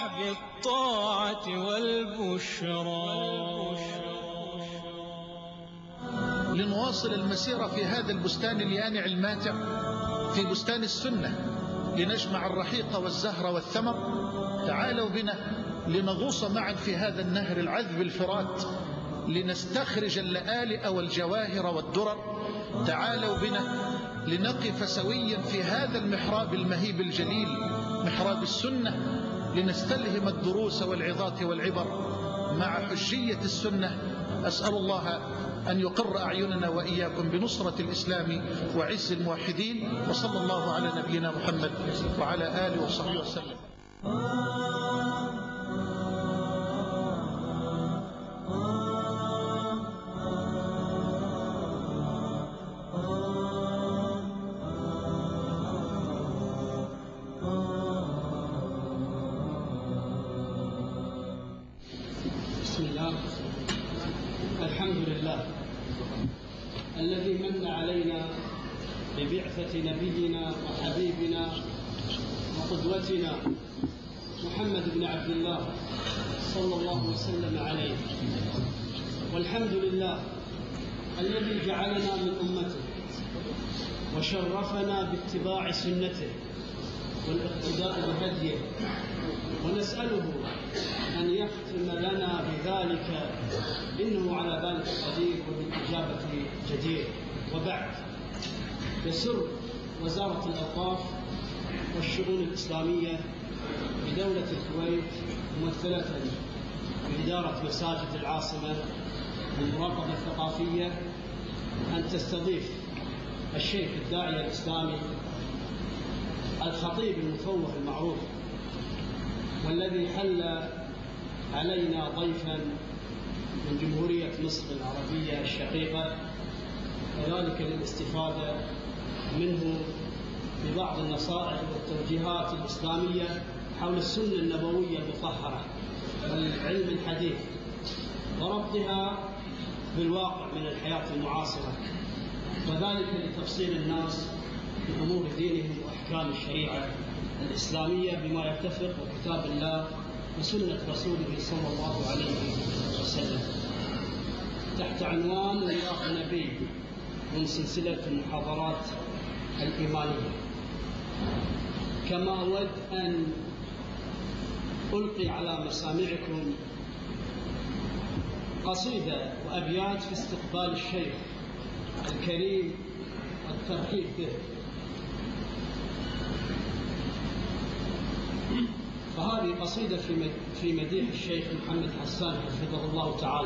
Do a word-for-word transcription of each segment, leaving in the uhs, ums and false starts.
افرح بالطاعة والبشرى. لنواصل المسيرة في هذا البستان اليانع الماتع، في بستان السنة، لنجمع الرحيق والزهر والثمر. تعالوا بنا لنغوص معا في هذا النهر العذب الفرات، لنستخرج اللآلئ والجواهر والدرر. تعالوا بنا لنقف سويا في هذا المحراب المهيب الجليل، محراب السنة، لنستلهم الدروس والعظات والعبر مع حجية السنة. أسأل الله أن يقر أعيننا وإياكم بنصرة الإسلام وعز الموحدين، وصلى الله على نبينا محمد وعلى آله وصحبه وسلم. بسم الله، الحمد لله الذي من علينا ببعثة نبينا وحبيبنا وقدوتنا محمد بن عبد الله صلى الله وسلم عليه. والحمد لله الذي جعلنا من أمته وشرفنا باتباع سنته والاقتداء بهديه، ونسأله أن يختم لنا بذلك، إنه على ذلك قدير وبالإجابة جدير. وبعد، يسر وزارة الأوقاف والشؤون الإسلامية بدولة الكويت ممثلة بإدارة مساجد العاصمة والمراقبة الثقافية أن تستضيف الشيخ الداعية الإسلامي الخطيب المفوه المعروف، والذي حل علينا ضيفا من جمهورية مصر العربية الشقيقة، وذلك للاستفادة منه ببعض النصائح والتوجيهات الإسلامية حول السنة النبوية المطهرة والعلم الحديث، وربطها بالواقع من الحياة المعاصرة، وذلك لتفصيل الناس بأمور دينهم وأحكام الشريعة الإسلامية بما يتفق بكتاب الله وسنة رسوله صلى الله عليه وسلم، تحت عنوان ميثاق النبي من سلسلة المحاضرات الإيمانية. كما أود أن ألقي على مسامعكم قصيدة وأبيات في استقبال الشيخ الكريم والترحيب به. فهذه قصيدة في مديح الشيخ محمد حسان حفظه الله تعالى.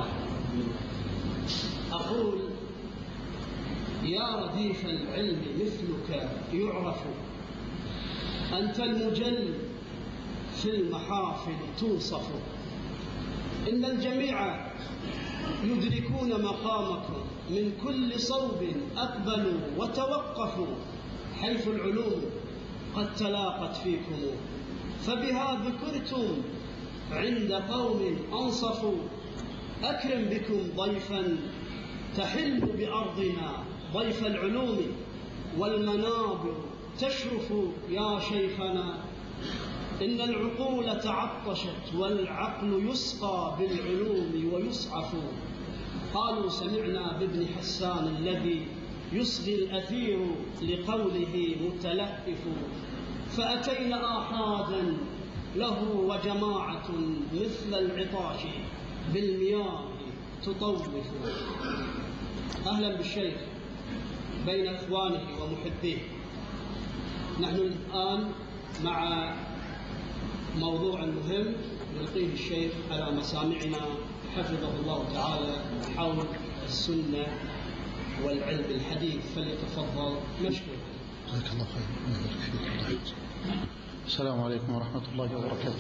أقول: يا رديف العلم مثلك يعرف، أنت المجل في المحافل توصف، إن الجميع يدركون مقامكم، من كل صوب أقبلوا وتوقفوا، حيث العلوم قد تلاقت فيكم، فبها ذكرتم عند قوم أنصفوا، أكرم بكم ضيفا تحل بأرضنا، ضيف العلوم والمنابر تشرف يا شيخنا، إن العقول تعطشت والعقل يسقى بالعلوم ويسعف، قالوا سمعنا بابن حسان الذي يصغي الأثير لقوله متلهف، فأتينا آحادا له وجماعة مثل العطاش بالمياه تطوف. أهلا بالشيخ بين إخوانه ومحبيه. نحن الآن مع موضوع مهم يلقيه الشيخ على مسامعنا حفظه الله تعالى حول السنة والعلم الحديث، فليتفضل مشكورا. جزاك الله خير. السلام عليكم ورحمة الله وبركاته.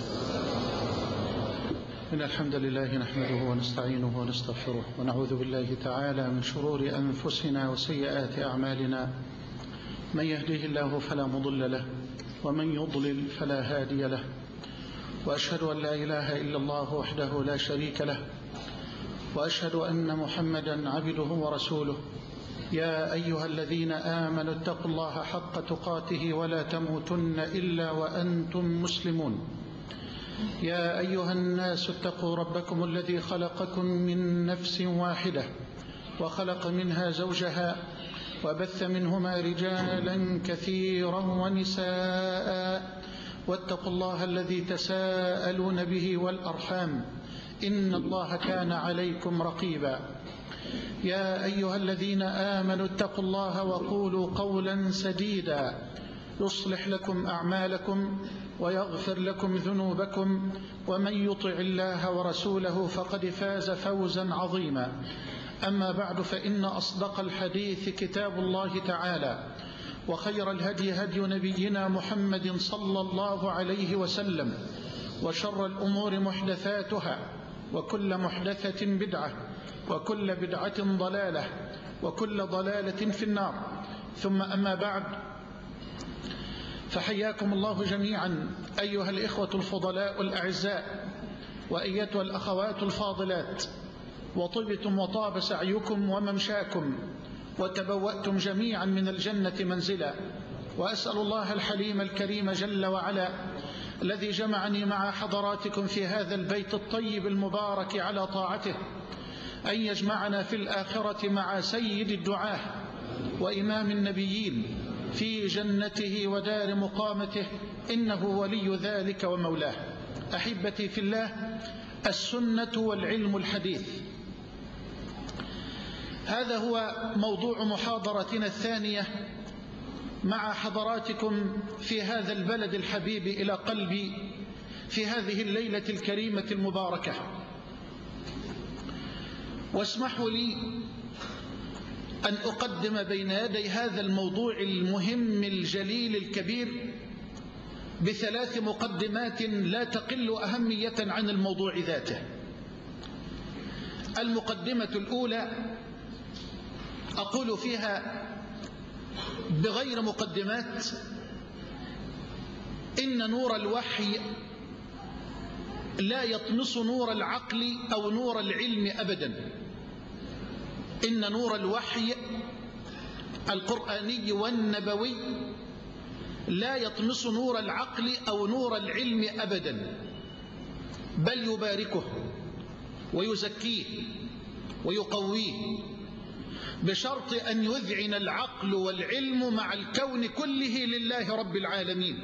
إن الحمد لله نحمده ونستعينه ونستغفره، ونعوذ بالله تعالى من شرور أنفسنا وسيئات أعمالنا، من يهده الله فلا مضل له، ومن يضلل فلا هادي له، وأشهد أن لا إله إلا الله وحده لا شريك له، وأشهد أن محمدا عبده ورسوله. يا أيها الذين آمنوا اتقوا الله حق تقاته ولا تموتن إلا وأنتم مسلمون. يا أيها الناس اتقوا ربكم الذي خلقكم من نفس واحدة وخلق منها زوجها وبث منهما رجالا كثيرا ونساء واتقوا الله الذي تساءلون به والأرحام إن الله كان عليكم رقيبا. يا أيها الذين آمنوا اتقوا الله وقولوا قولا سديدا يصلح لكم أعمالكم ويغفر لكم ذنوبكم ومن يطع الله ورسوله فقد فاز فوزا عظيما. أما بعد، فإن أصدق الحديث كتاب الله تعالى، وخير الهدي هدي نبينا محمد صلى الله عليه وسلم، وشر الأمور محدثاتها، وكل محدثة بدعة، وكل بدعة ضلالة، وكل ضلالة في النار. ثم أما بعد، فحياكم الله جميعا أيها الإخوة الفضلاء الأعزاء، وأيتها الأخوات الفاضلات، وطبتم وطاب سعيكم وممشاكم، وتبوأتم جميعا من الجنة منزلا. وأسأل الله الحليم الكريم جل وعلا الذي جمعني مع حضراتكم في هذا البيت الطيب المبارك على طاعته أن يجمعنا في الآخرة مع سيد الدعاة وإمام النبيين في جنته ودار مقامته، إنه ولي ذلك ومولاه. أحبتي في الله، السنة والعلم الحديث، هذا هو موضوع محاضرتنا الثانية مع حضراتكم في هذا البلد الحبيب إلى قلبي في هذه الليلة الكريمة المباركة. واسمحوا لي أن أقدم بين يدي هذا الموضوع المهم الجليل الكبير بثلاث مقدمات لا تقل أهمية عن الموضوع ذاته. المقدمة الأولى أقول فيها بغير مقدمات إن نور الوحي لا يطمس نور العقل أو نور العلم أبدا. إن نور الوحي القرآني والنبوي لا يطمس نور العقل أو نور العلم أبدا، بل يباركه ويزكيه ويقويه، بشرط أن يذعن العقل والعلم مع الكون كله لله رب العالمين.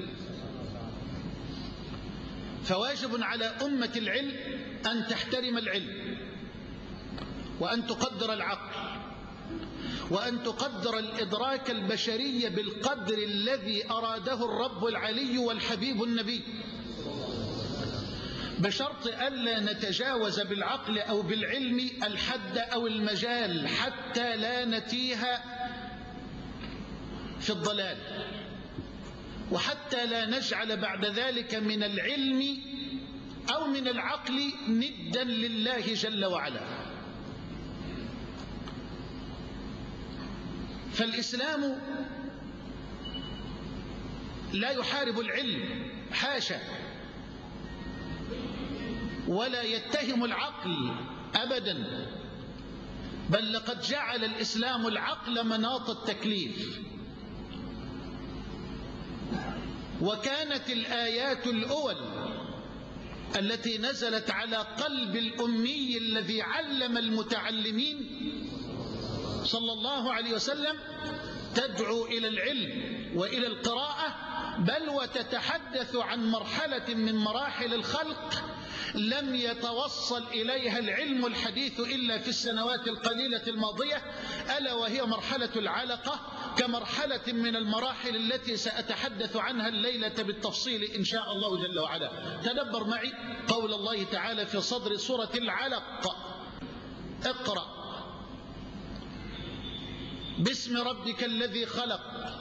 فواجب على أمة العلم أن تحترم العلم، وأن تقدر العقل، وأن تقدر الإدراك البشري بالقدر الذي أراده الرب العلي والحبيب النبي، بشرط ألا نتجاوز بالعقل أو بالعلم الحد أو المجال حتى لا نتيه في الضلال، وحتى لا نجعل بعد ذلك من العلم أو من العقل ندا لله جل وعلا. فالإسلام لا يحارب العلم، حاشا، ولا يتهم العقل أبدا، بل لقد جعل الإسلام العقل مناط التكليف. وكانت الآيات الأول التي نزلت على قلب الأمي الذي علم المتعلمين صلى الله عليه وسلم تدعو إلى العلم وإلى القراءة، بل وتتحدث عن مرحلة من مراحل الخلق لم يتوصل إليها العلم الحديث إلا في السنوات القليلة الماضية، ألا وهي مرحلة العلقة، كمرحلة من المراحل التي سأتحدث عنها الليلة بالتفصيل إن شاء الله جل وعلا. تدبر معي قول الله تعالى في صدر سورة العلق: اقرأ باسم ربك الذي خلق،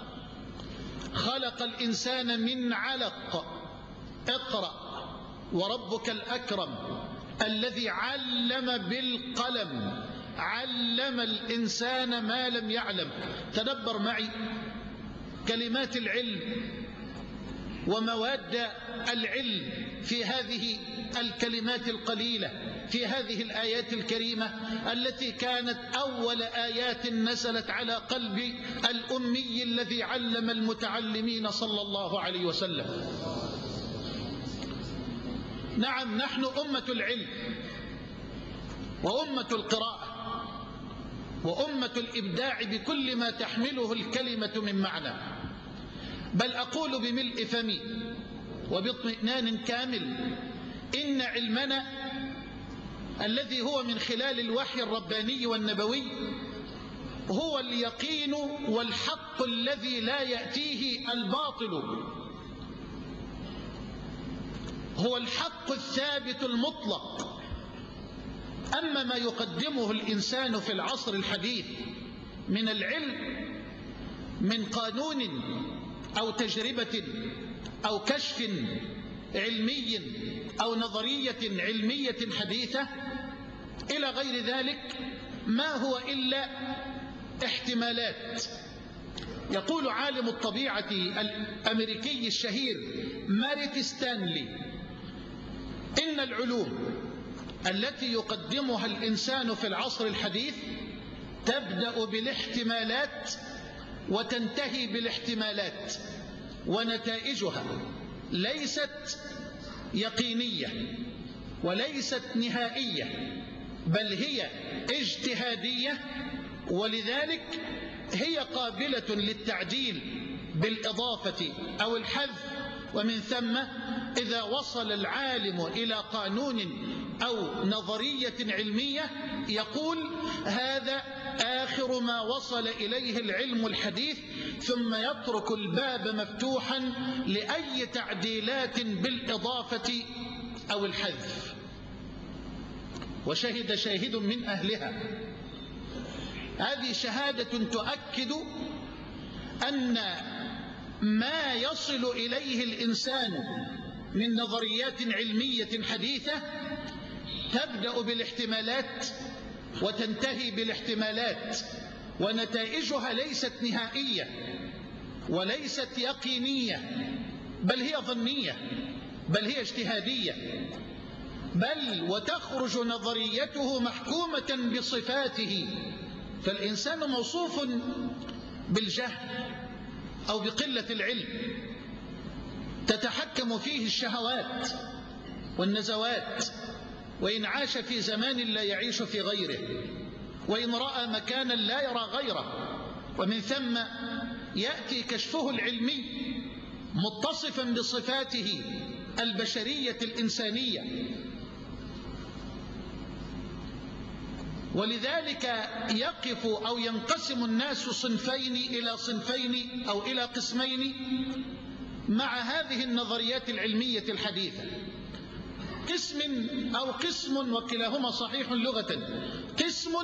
خلق الإنسان من علق، اقرأ وربك الأكرم الذي علم بالقلم، علم الإنسان ما لم يعلم. تدبر معي كلمات العلم ومواد العلم في هذه الكلمات القليلة، في هذه الآيات الكريمة التي كانت أول آيات نزلت على قلب الأمي الذي علم المتعلمين صلى الله عليه وسلم. نعم، نحن أمة العلم وأمة القراءة وأمة الإبداع بكل ما تحمله الكلمة من معنى، بل أقول بملء فمي وباطمئنان كامل إن علمنا الذي هو من خلال الوحي الرباني والنبوي هو اليقين والحق الذي لا يأتيه الباطل، هو الحق الثابت المطلق. أما ما يقدمه الإنسان في العصر الحديث من العلم من قانون أو تجربة أو كشف علمي أو نظرية علمية حديثة إلى غير ذلك، ما هو إلا احتمالات. يقول عالم الطبيعة الأمريكي الشهير ماريت ستانلي إن العلوم التي يقدمها الإنسان في العصر الحديث تبدأ بالاحتمالات وتنتهي بالاحتمالات، ونتائجها ليست يقينية وليست نهائية، بل هي اجتهادية، ولذلك هي قابلة للتعديل بالإضافة أو الحذف. ومن ثم إذا وصل العالم إلى قانون أو نظرية علمية يقول هذا آخر ما وصل إليه العلم الحديث، ثم يترك الباب مفتوحا لأي تعديلات بالإضافة أو الحذف. وشهد شاهد من أهلها، هذه شهادة تؤكد أن ما يصل إليه الإنسان من نظريات علمية حديثة تبدأ بالاحتمالات وتنتهي بالاحتمالات، ونتائجها ليست نهائية وليست يقينية، بل هي ظنية، بل هي اجتهادية، بل وتخرج نظريته محكومة بصفاته. فالإنسان موصوف بالجهل أو بقلة العلم تتحكم فيه الشهوات والنزوات، وإن عاش في زمان لا يعيش في غيره، وإن رأى مكانا لا يرى غيره، ومن ثم يأتي كشفه العلمي متصفا بصفاته البشرية الإنسانية. ولذلك يقف أو ينقسم الناس صنفين إلى صنفين أو إلى قسمين مع هذه النظريات العلمية الحديثة، قسم أو قسم وكلاهما صحيح لغة، قسم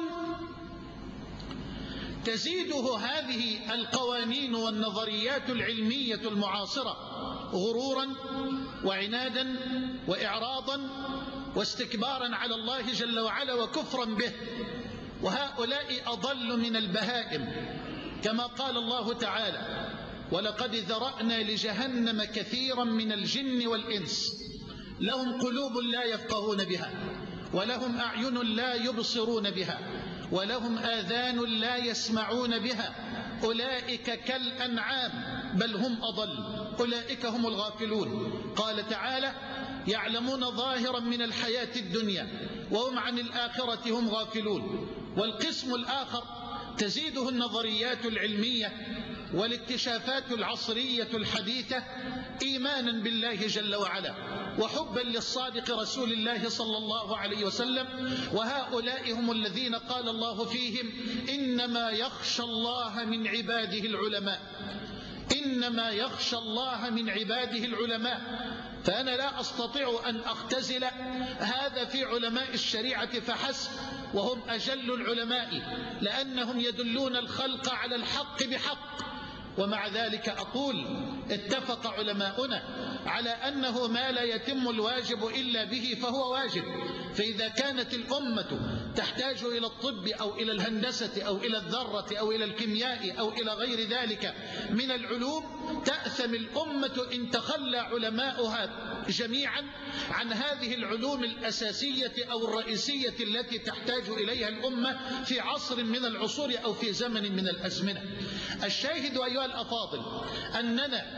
تزيده هذه القوانين والنظريات العلمية المعاصرة غرورا وعنادا وإعراضا واستكبارا على الله جل وعلا وكفرا به، وهؤلاء أضل من البهائم، كما قال الله تعالى ولقد ذرأنا لجهنم كثيرا من الجن والإنس لهم قلوب لا يفقهون بها ولهم أعين لا يبصرون بها ولهم آذان لا يسمعون بها أولئك كالأنعام بل هم أضل أولئك هم الغافلون. قال تعالى يعلمون ظاهرا من الحياة الدنيا وهم عن الآخرة هم غافلون. والقسم الآخر تزيده النظريات العلمية والاكتشافات العصرية الحديثة إيمانا بالله جل وعلا وحبا للصادق رسول الله صلى الله عليه وسلم، وهؤلاء هم الذين قال الله فيهم إنما يخشى الله من عباده العلماء، إنما يخشى الله من عباده العلماء. فأنا لا أستطيع أن أختزل هذا في علماء الشريعة فحسب، وهم أجل العلماء لأنهم يدلون الخلق على الحق بحق. ومع ذلك أقول اتفق علماؤنا على أنه ما لا يتم الواجب إلا به فهو واجب. فإذا كانت الأمة تحتاج إلى الطب أو إلى الهندسة أو إلى الذرة أو إلى الكيمياء أو إلى غير ذلك من العلوم، تأثم الأمة إن تخلى علماؤها جميعا عن هذه العلوم الأساسية أو الرئيسية التي تحتاج إليها الأمة في عصر من العصور أو في زمن من الأزمنة. الشاهد أيها الأفاضل أننا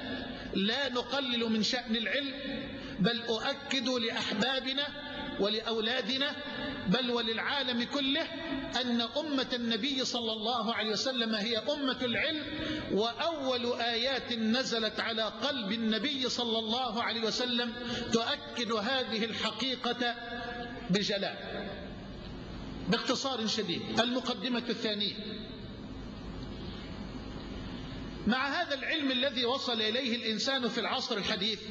لا نقلل من شأن العلم، بل أؤكد لأحبابنا ولأولادنا بل وللعالم كله أن أمة النبي صلى الله عليه وسلم هي أمة العلم، وأول آيات نزلت على قلب النبي صلى الله عليه وسلم تؤكد هذه الحقيقة بجلاء. باختصار شديد، المقدمة الثانية: مع هذا العلم الذي وصل إليه الإنسان في العصر الحديث،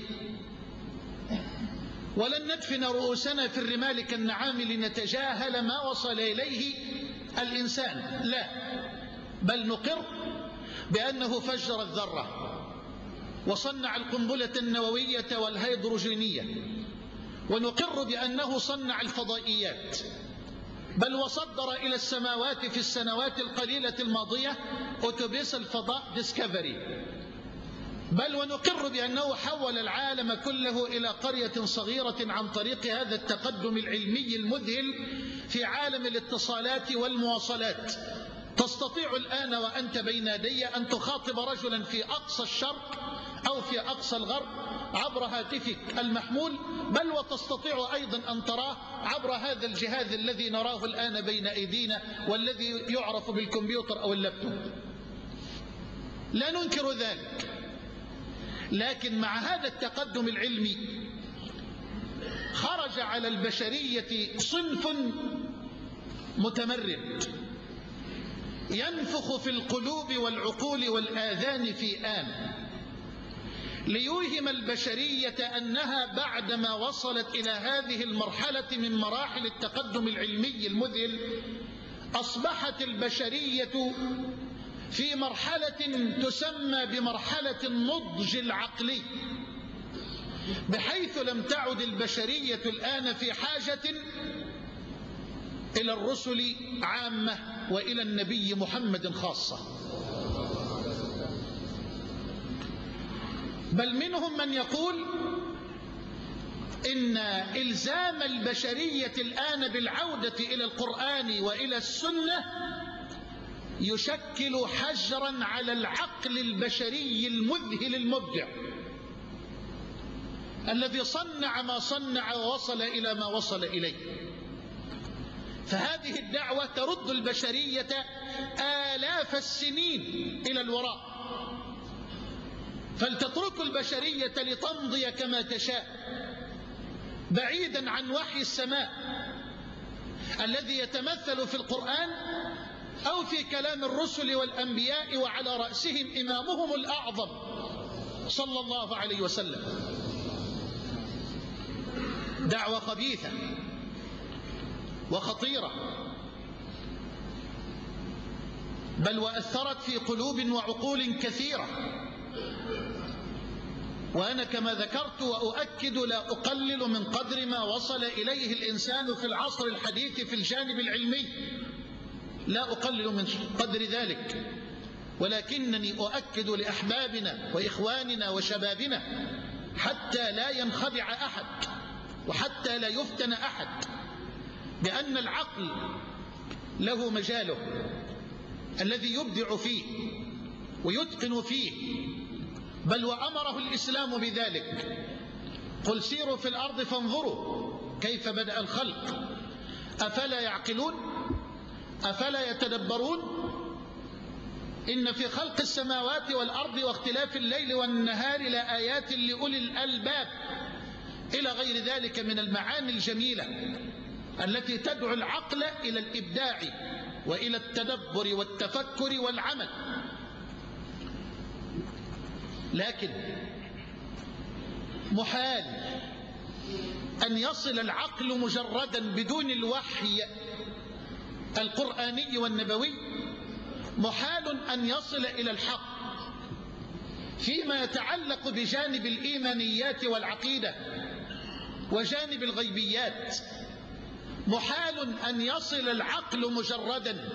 ولن ندفن رؤوسنا في الرمال كالنعام لنتجاهل ما وصل إليه الإنسان، لا، بل نقر بأنه فجر الذرة وصنع القنبلة النووية والهيدروجينية، ونقر بأنه صنع الفضائيات، بل وصدر إلى السماوات في السنوات القليلة الماضية أتوبيس الفضاء ديسكفري، بل ونقر بأنه حول العالم كله إلى قرية صغيرة عن طريق هذا التقدم العلمي المذهل في عالم الاتصالات والمواصلات. تستطيع الآن وأنت بين يدي أن تخاطب رجلا في أقصى الشرق أو في أقصى الغرب عبر هاتفك المحمول، بل وتستطيع أيضا أن تراه عبر هذا الجهاز الذي نراه الآن بين أيدينا والذي يعرف بالكمبيوتر أو اللابتوب. لا ننكر ذلك، لكن مع هذا التقدم العلمي خرج على البشرية صنف متمرد ينفخ في القلوب والعقول والآذان في آن، ليوهم البشرية أنها بعدما وصلت إلى هذه المرحلة من مراحل التقدم العلمي المذهل أصبحت البشرية في مرحلة تسمى بمرحلة النضج العقلي، بحيث لم تعد البشرية الآن في حاجة إلى الرسل عامة وإلى النبي محمد خاصة، بل منهم من يقول إن إلزام البشرية الآن بالعودة إلى القرآن وإلى السنة يشكل حجرا على العقل البشري المذهل المبدع الذي صنع ما صنع ووصل إلى ما وصل إليه. فهذه الدعوة ترد البشرية آلاف السنين إلى الوراء، فلتترك البشرية لتمضي كما تشاء بعيدا عن وحي السماء الذي يتمثل في القرآن أو في كلام الرسل والأنبياء، وعلى رأسهم إمامهم الأعظم صلى الله عليه وسلم. دعوة خبيثة وخطيرة، بل وأثرت في قلوب وعقول كثيرة، وأنا كما ذكرت وأؤكد لا أقلل من قدر ما وصل إليه الإنسان في العصر الحديث في الجانب العلمي، لا أقلل من قدر ذلك، ولكنني أؤكد لأحبابنا وإخواننا وشبابنا حتى لا ينخدع أحد وحتى لا يفتن أحد بأن العقل له مجاله الذي يبدع فيه ويتقن فيه، بل وأمره الإسلام بذلك: قل سيروا في الأرض فانظروا كيف بدأ الخلق أفلا يعقلون أفلا يتدبرون إن في خلق السماوات والأرض واختلاف الليل والنهار لآيات لأولي الألباب، إلى غير ذلك من المعاني الجميلة التي تدعو العقل إلى الإبداع وإلى التدبر والتفكر والعمل. لكن محال أن يصل العقل مجردا بدون الوحي القرآني والنبوي، محال أن يصل إلى الحق فيما يتعلق بجانب الإيمانيات والعقيدة وجانب الغيبيات. محال أن يصل العقل مجردا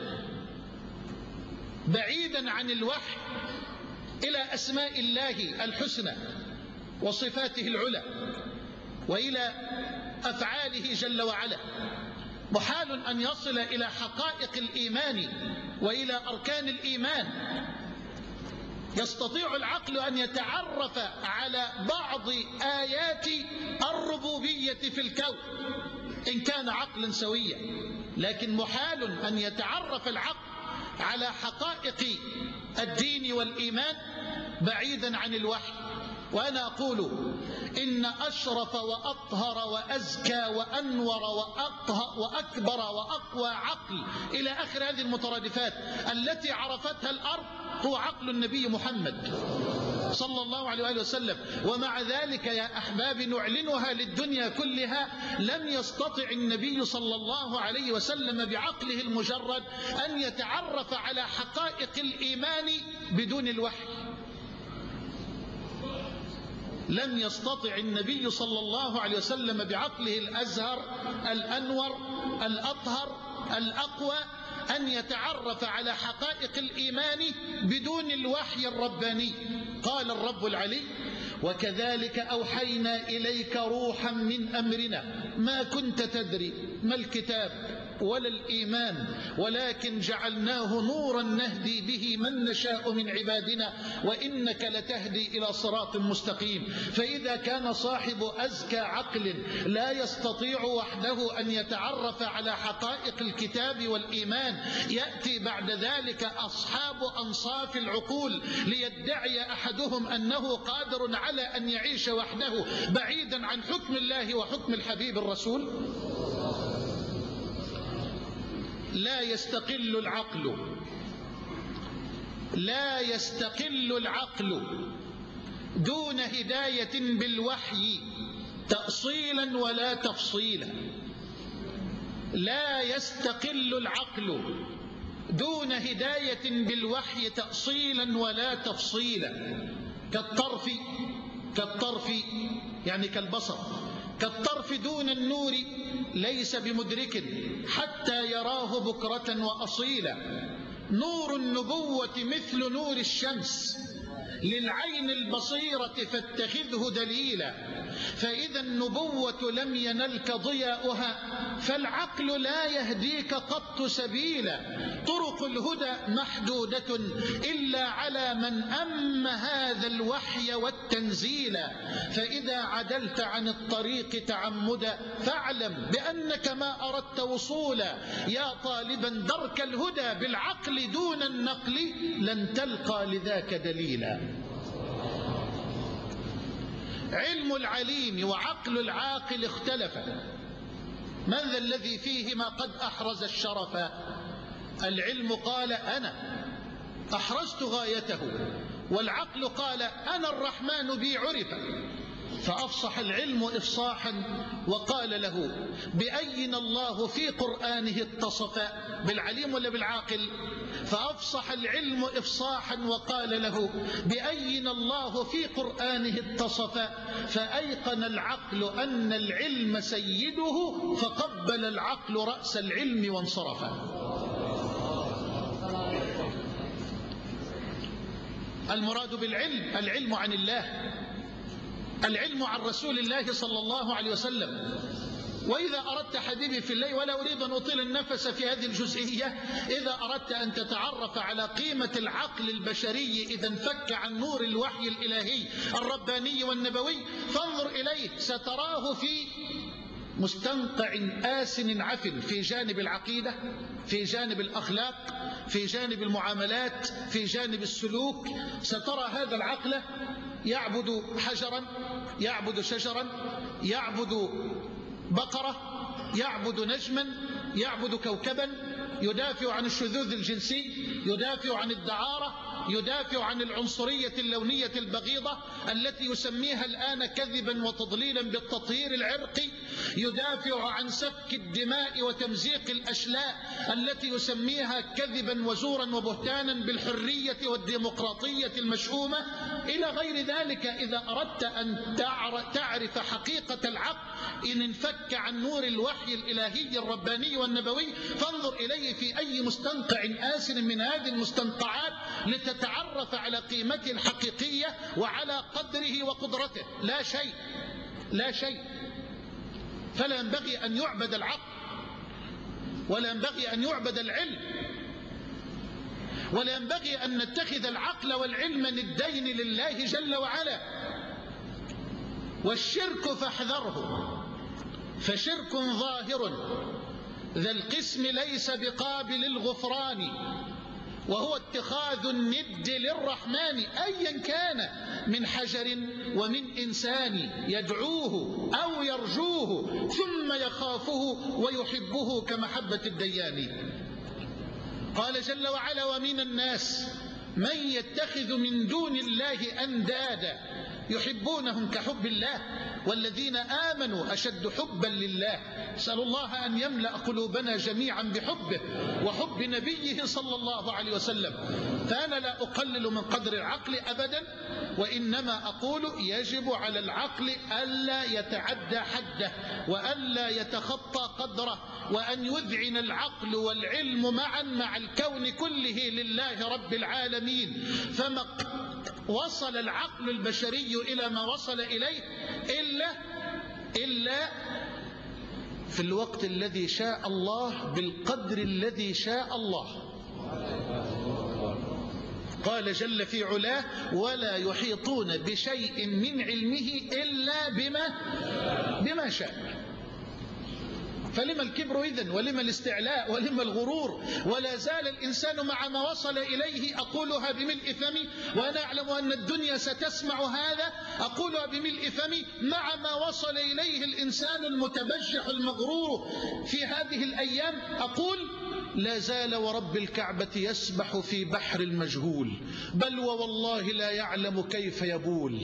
بعيدا عن الوحي إلى أسماء الله الحسنى وصفاته العلى وإلى أفعاله جل وعلا. محال أن يصل إلى حقائق الإيمان وإلى أركان الإيمان يستطيع العقل أن يتعرف على بعض آيات الربوبية في الكون إن كان عقلا سويا، لكن محال أن يتعرف العقل على حقائق الدين والإيمان بعيدا عن الوحي. وأنا أقول إن أشرف وأطهر وأزكى وأنور وأطهر وأكبر وأقوى عقل إلى آخر هذه المترادفات التي عرفتها الأرض هو عقل النبي محمد صلى الله عليه وآله وسلم. ومع ذلك يا أحباب نعلنها للدنيا كلها، لم يستطع النبي صلى الله عليه وسلم بعقله المجرد أن يتعرف على حقائق الإيمان بدون الوحي. لم يستطع النبي صلى الله عليه وسلم بعقله الأزهر الأنور الأطهر الأقوى أن يتعرف على حقائق الإيمان بدون الوحي الرباني. قال الرب العلي: وكذلك أوحينا إليك روحا من أمرنا ما كنت تدري ما الكتاب ولا الإيمان ولكن جعلناه نورا نهدي به من نشاء من عبادنا وإنك لتهدي إلى صراط مستقيم. فإذا كان صاحب أزكى عقل لا يستطيع وحده أن يتعرف على حقائق الكتاب والإيمان، يأتي بعد ذلك أصحاب أنصاف العقول ليدعي أحدهم أنه قادر على أن يعيش وحده بعيدا عن حكم الله وحكم الحبيب الرسول. لا يستقل العقل لا يستقل العقل دون هداية بالوحي تأصيلا ولا تفصيلا. لا يستقل العقل دون هداية بالوحي تأصيلا ولا تفصيلا. كالطرف كالطرف يعني كالبصر، كالطرف دون النور ليس بمدرك حتى يراه بكرة وأصيلا. نور النبوة مثل نور الشمس للعين البصيرة فاتخذه دليلا. فإذا النبوة لم ينلك ضياؤها فالعقل لا يهديك قط سبيلا. طرق الهدى محدودة إلا على من أم هذا الوحي والتنزيل. فإذا عدلت عن الطريق تعمدا فاعلم بأنك ما أردت وصولا. يا طالبا درك الهدى بالعقل دون النقل لن تلقى لذاك دليلا. علم العليم وعقل العاقل اختلفا، من ذا الذي فيهما قد أحرز الشرف؟ العلم قال أنا أحرزت غايته، والعقل قال أنا الرحمن بي عرف. فأفصح العلم إفصاحا وقال له بأين الله في قرآنه اتصف؟ بالعليم ولا بالعاقل؟ فأفصح العلم إفصاحا وقال له بأين الله في قرآنه اتصف. فأيقن العقل أن العلم سيده فقبل العقل رأس العلم وانصرف. المراد بالعلم العلم عن الله، العلم عن رسول الله صلى الله عليه وسلم. وإذا أردت حبيبي في الله، ولا أريد أن أطيل النفس في هذه الجزئية، إذا أردت أن تتعرف على قيمة العقل البشري إذا انفك عن نور الوحي الإلهي الرباني والنبوي فانظر إليه، ستراه في مستنقع آسن عفن في جانب العقيدة، في جانب الأخلاق، في جانب المعاملات، في جانب السلوك. سترى هذا العقل يعبد حجرا، يعبد شجرا، يعبد بقرة، يعبد نجما، يعبد كوكبا، يدافع عن الشذوذ الجنسي، يدافع عن الدعارة، يدافع عن العنصرية اللونية البغيضة التي يسميها الآن كذبا وتضليلا بالتطهير العرقي، يدافع عن سفك الدماء وتمزيق الأشلاء التي يسميها كذبا وزورا وبهتانا بالحرية والديمقراطية المشؤومة إلى غير ذلك. إذا أردت أن تعرف حقيقة العقل إن انفك عن نور الوحي الإلهي الرباني والنبوي فانظر إليه في أي مستنقع آسن من هذه المستنقعات لتتعرف على قيمته الحقيقية وعلى قدره وقدرته. لا شيء لا شيء. فلا ينبغي أن يعبد العقل ولا ينبغي أن يعبد العلم. ولا ينبغي أن نتخذ العقل والعلم ندين لله جل وعلا. والشرك فاحذره، فشرك ظاهر ذا القسم ليس بقابل الغفران، وهو اتخاذ الند للرحمن أيا كان من حجر ومن إنسان يدعوه أو يرجوه ثم يخافه ويحبه كمحبة الديان. قال جل وعلا: ومن الناس من يتخذ من دون الله أندادا يحبونهم كحب الله والذين آمنوا أشد حبا لله. نسأل الله أن يملأ قلوبنا جميعا بحبه وحب نبيه صلى الله عليه وسلم. فأنا لا أقلل من قدر العقل أبدا، وإنما أقول يجب على العقل ألا يتعدى حده وألا يتخطى قدره، وأن يذعن العقل والعلم معا مع الكون كله لله رب العالمين. فما وصل العقل البشري إلى ما وصل إليه إلا إلا في الوقت الذي شاء الله بالقدر الذي شاء الله. قال جل في علاه: ولا يحيطون بشيء من علمه إلا بما بما شاء. فلما الكبر إذن؟ ولما الاستعلاء؟ ولما الغرور؟ ولا زال الإنسان مع ما وصل إليه، أقولها بملء فمي وأنا أعلم أن الدنيا ستسمع هذا، أقولها بملء فمي، مع ما وصل إليه الإنسان المتبجح المغرور في هذه الأيام، أقول: لا زال ورب الكعبة يسبح في بحر المجهول، بل ووالله لا يعلم كيف يبول.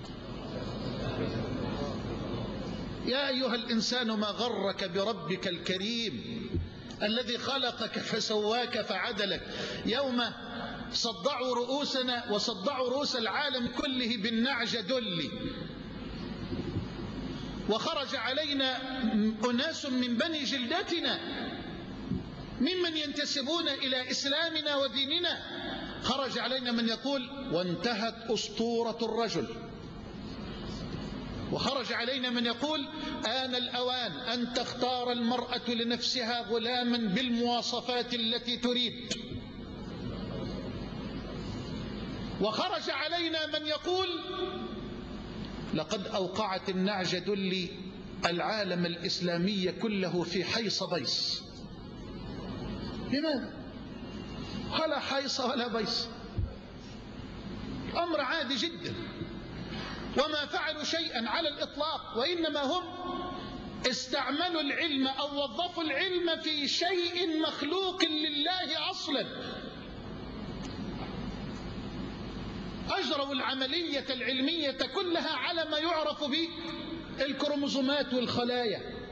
يا أيها الإنسان ما غرك بربك الكريم الذي خلقك فسواك فعدلك. يوم صدعوا رؤوسنا وصدعوا رؤوس العالم كله بالنعج دلي، وخرج علينا أناس من بني جلدتنا ممن ينتسبون إلى إسلامنا وديننا، خرج علينا من يقول: وانتهت أسطورة الرجل. وخرج علينا من يقول: آن الأوان أن تختار المرأة لنفسها غلاما بالمواصفات التي تريد. وخرج علينا من يقول: لقد أوقعت النعجة دلي العالم الإسلامي كله في حيص بيص. لماذا؟ ولا حيص ولا بيص، أمر عادي جدا، وما فعلوا شيئا على الإطلاق، وإنما هم استعملوا العلم أو وظفوا العلم في شيء مخلوق لله أصلا. أجروا العملية العلمية كلها على ما يعرف بالكروموزومات والخلايا.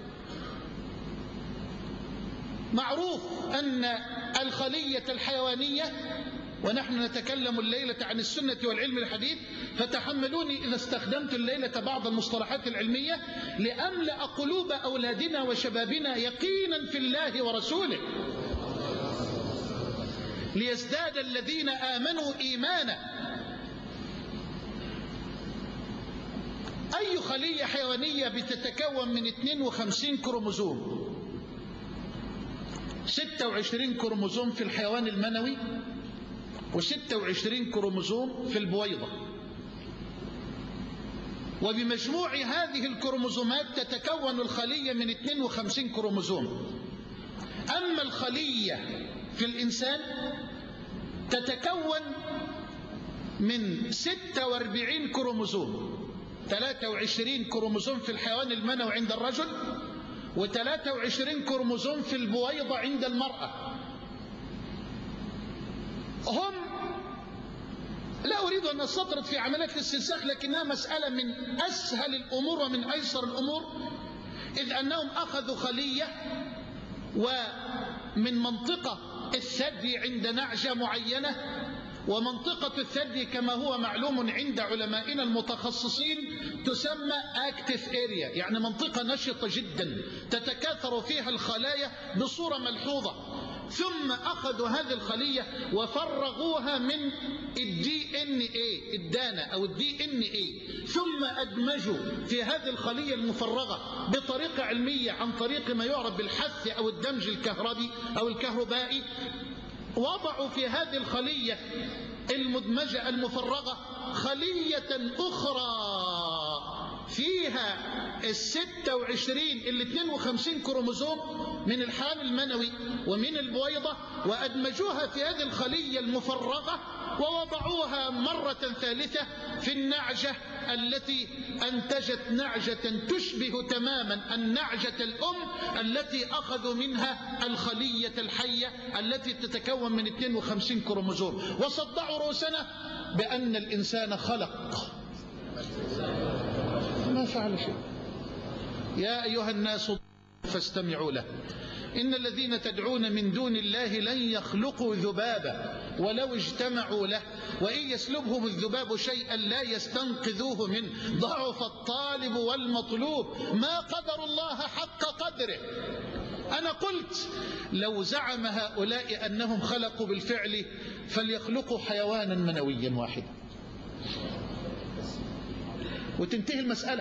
معروف أن الخلية الحيوانية، ونحن نتكلم الليلة عن السنة والعلم الحديث، فتحملوني إذا استخدمت الليلة بعض المصطلحات العلمية لأملأ قلوب أولادنا وشبابنا يقينا في الله ورسوله، ليزداد الذين آمنوا إيمانا. أي خلية حيوانية بتتكون من اثنين وخمسين كروموزوم، ستة وعشرين كروموزوم في الحيوان المنوي وستة وعشرين كروموزوم في البويضة، وبمجموع هذه الكروموزومات تتكون الخلية من اثنين وخمسين كروموزوم. أما الخلية في الإنسان تتكون من ستة وأربعين كروموزوم، ثلاثة وعشرين كروموزوم في الحيوان المنوي عند الرجل، وثلاثة وعشرين كروموزوم في البويضة عند المرأة. هم لا أريد أن أستطرد في عمليات الاستنساخ، لكنها مسألة من أسهل الأمور ومن أيسر الأمور، إذ أنهم أخذوا خلية ومن منطقة الثدي عند نعجة معينة، ومنطقة الثدي كما هو معلوم عند علمائنا المتخصصين تسمى active area، يعني منطقة نشطة جدا تتكاثر فيها الخلايا بصورة ملحوظة. ثم أخذوا هذه الخلية وفرغوها من الدي ان اي الدانة أو الدي ان اي، ثم أدمجوا في هذه الخلية المفرغة بطريقة علمية عن طريق ما يعرف بالحث أو الدمج الكهربي أو الكهربائي، وضعوا في هذه الخلية المدمجة المفرغة خلية أخرى فيها الستة وعشرين الاثنين وخمسين كروموزوم من الحامل المنوي ومن البويضة، وأدمجوها في هذه الخلية المفرغة ووضعوها مرة ثالثة في النعجة التي أنتجت نعجة تشبه تماما النعجة الأم التي أخذوا منها الخلية الحية التي تتكون من اثنين وخمسين كروموزوم، وصدعوا رؤوسنا بأن الإنسان خلق ما فعل شيء. يا أيها الناس فاستمعوا له، إن الذين تدعون من دون الله لن يخلقوا ذبابا ولو اجتمعوا له وإن يسلبهم الذباب شيئا لا يستنقذوه منه ضعف الطالب والمطلوب ما قدر الله حق قدره. أنا قلت لو زعم هؤلاء أنهم خلقوا بالفعل فليخلقوا حيوانا منويا واحدا وتنتهي المسألة.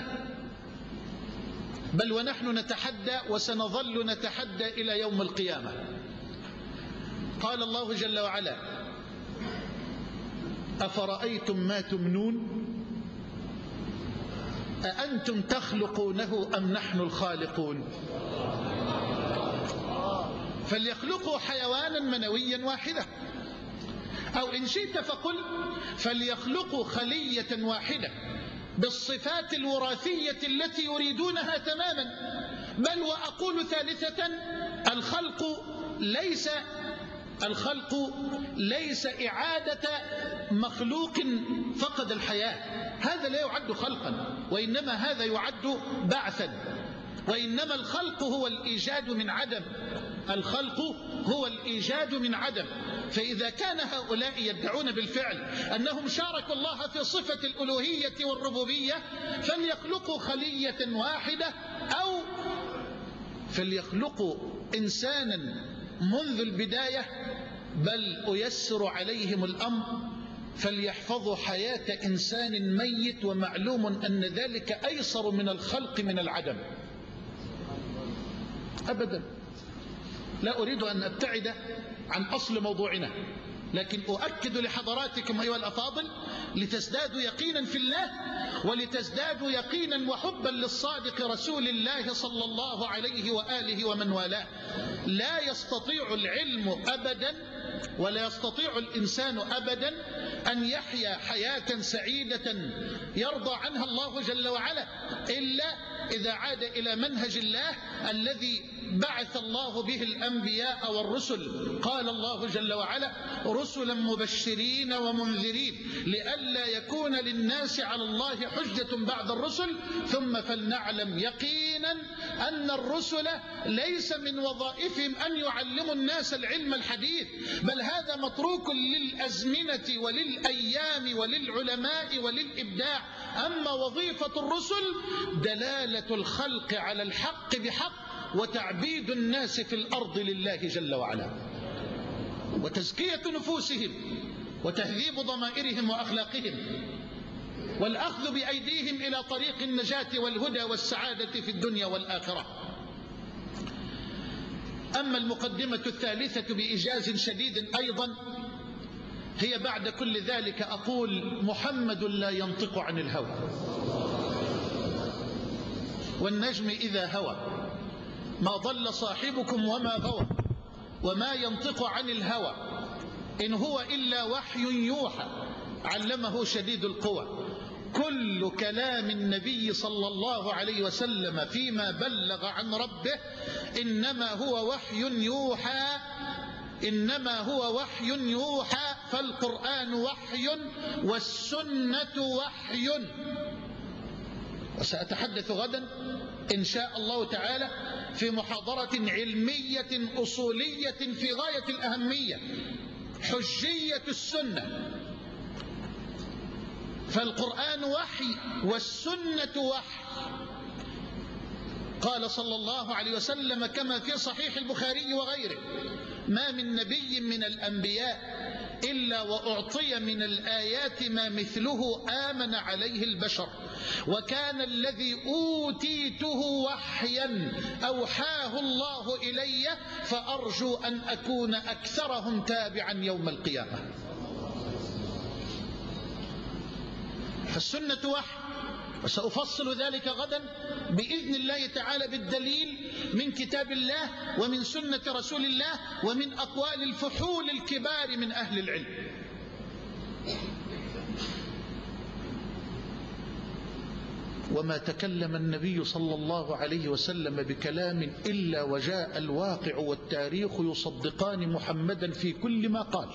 بل ونحن نتحدى وسنظل نتحدى إلى يوم القيامة. قال الله جل وعلا: أفرأيتم ما تمنون أأنتم تخلقونه أم نحن الخالقون؟ فليخلقوا حيوانا منويا واحدا، أو إن شئت فقل فليخلقوا خلية واحدة بالصفات الوراثية التي يريدونها تماما. بل وأقول ثالثة: الخلق ليس الخلق ليس إعادة مخلوق فقد الحياة، هذا لا يعد خلقا، وإنما هذا يعد بعثا. وإنما الخلق هو الإيجاد من عدم، الخلق هو الإيجاد من عدم. فإذا كان هؤلاء يدعون بالفعل أنهم شاركوا الله في صفة الألوهية والربوبية فليخلقوا خلية واحدة، أو فليخلقوا إنسانا منذ البداية. بل أيسر عليهم الأمر فليحفظوا حياة إنسان ميت، ومعلوم أن ذلك أيسر من الخلق من العدم. أبدا لا أريد أن أبتعد عن أصل موضوعنا، لكن أؤكد لحضراتكم أيها الأفاضل لتزدادوا يقينا في الله ولتزدادوا يقينا وحبا للصادق رسول الله صلى الله عليه وآله ومن والاه. لا يستطيع العلم أبدا ولا يستطيع الإنسان أبدا أن يحيا حياة سعيدة يرضى عنها الله جل وعلا إلا إذا عاد إلى منهج الله الذي بعث الله به الأنبياء والرسل. قال الله جل وعلا: رسلا مبشرين ومنذرين لئلا يكون للناس على الله حجة بعد الرسل ثم فلنعلم يقينا أن الرسل ليس من وظائفهم أن يعلموا الناس العلم الحديث، بل هذا متروك للأزمنة وللأيام وللعلماء وللإبداع. أما وظيفة الرسل دلالة الخلق على الحق بحق وتعبيد الناس في الأرض لله جل وعلا، وتزكية نفوسهم وتهذيب ضمائرهم وأخلاقهم، والأخذ بأيديهم إلى طريق النجاة والهدى والسعادة في الدنيا والآخرة. أما المقدمة الثالثة بإيجاز شديد أيضا هي بعد كل ذلك أقول: محمد لا ينطق عن الهوى، والنجم إذا هوى ما ضل صاحبكم وما غوى وما ينطق عن الهوى إن هو إلا وحي يوحى علمه شديد القوى. كل كلام النبي صلى الله عليه وسلم فيما بلغ عن ربه إنما هو وحي يوحى إنما هو وحي يوحى فالقرآن وحي والسنة وحي. وسأتحدث غدا إن شاء الله تعالى في محاضرة علمية أصولية في غاية الأهمية: حجية السنة. فالقرآن وحي والسنة وحي. قال صلى الله عليه وسلم كما في صحيح البخاري وغيره: ما من نبي من الأنبياء إلا وأعطي من الآيات ما مثله آمن عليه البشر، وكان الذي أوتيته وحيا أوحاه الله إلي، فأرجو أن أكون أكثرهم تابعا يوم القيامة. فالسنة وحي، وسأفصل ذلك غدا بإذن الله تعالى بالدليل من كتاب الله ومن سنة رسول الله ومن أقوال الفحول الكبار من أهل العلم. وما تكلم النبي صلى الله عليه وسلم بكلام إلا وجاء الواقع والتاريخ يصدقان محمدا في كل ما قال.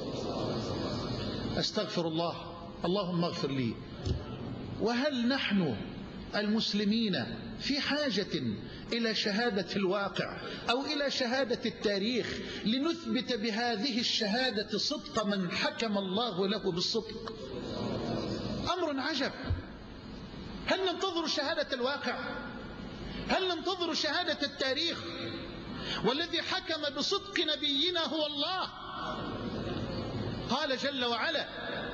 أستغفر الله، اللهم اغفر لي. وهل نحن المسلمين في حاجة إلى شهادة الواقع أو إلى شهادة التاريخ لنثبت بهذه الشهادة صدق من حكم الله له بالصدق؟ أمر عجب. هل ننتظر شهادة الواقع؟ هل ننتظر شهادة التاريخ؟ والذي حكم بصدق نبينا هو الله. قال جل وعلا: